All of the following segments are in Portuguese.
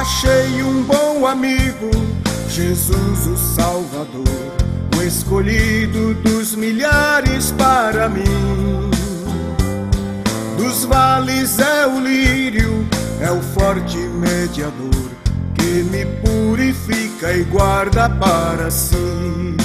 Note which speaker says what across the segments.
Speaker 1: Achei um bom amigo, Jesus o Salvador, o escolhido dos milhares para mim. Dos vales é o lírio, é o forte mediador, que me purifica e guarda para si.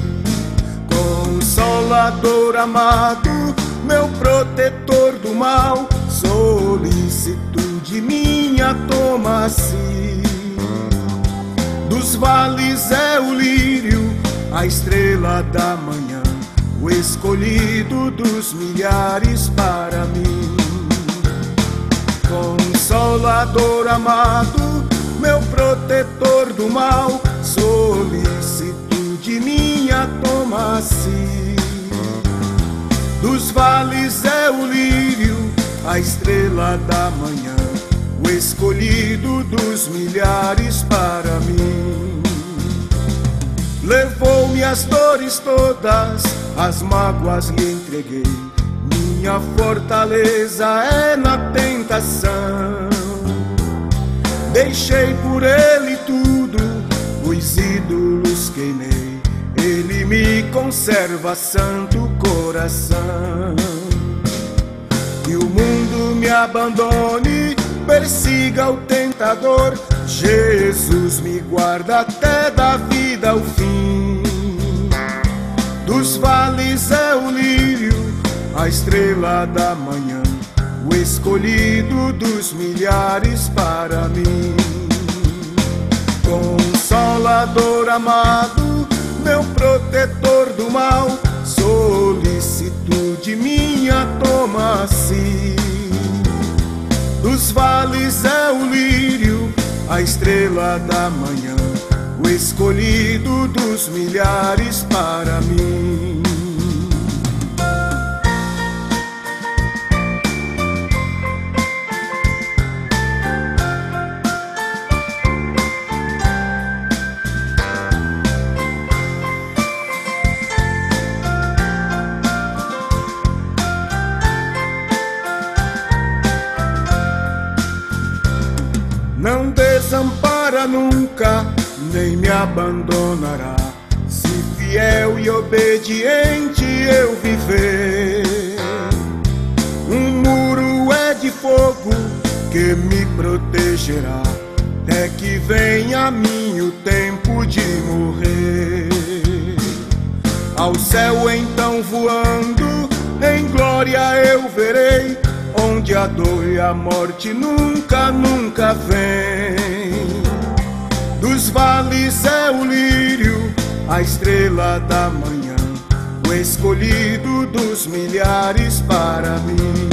Speaker 1: Consolador amado, meu protetor do mal, solicitude minha toma-se. Dos vales é o lírio, a estrela da manhã, o escolhido dos milhares para mim. Consolador amado, meu protetor do mal, solicitude minha toma-se. Dos vales é o lírio, a estrela da manhã, o escolhido dos milhares para mim. Levou-me as dores todas, as mágoas lhe entreguei, minha fortaleza é na tentação. Deixei por ele tudo, os ídolos queimei, ele me conserva santo coração. Que o mundo me abandone, persiga o tentador, Jesus me guarda até da vida ao fim. Dos vales é o lírio, a estrela da manhã, o escolhido dos milhares para mim. Consolador amado, meu protetor do mal, solicitude minha toma-se. Dos vales é o lírio, a estrela da manhã, o escolhido dos milhares para mim. Não desampara nunca, nem me abandonará, se fiel e obediente eu viver. Um muro é de fogo que me protegerá, até que venha a mim o tempo de morrer. Ao céu então voando, em glória eu verei, onde a dor e a morte nunca, nunca vem. Dos vales é o lírio, a estrela da manhã, o escolhido dos milhares para mim.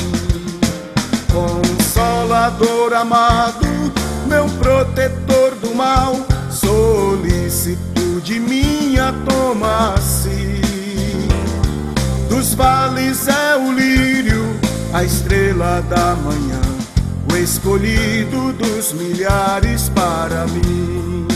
Speaker 1: Consolador amado, meu protetor do mal, solicitude minha toma-se. Dos vales é o lírio, a estrela da manhã, o escolhido dos milhares para mim.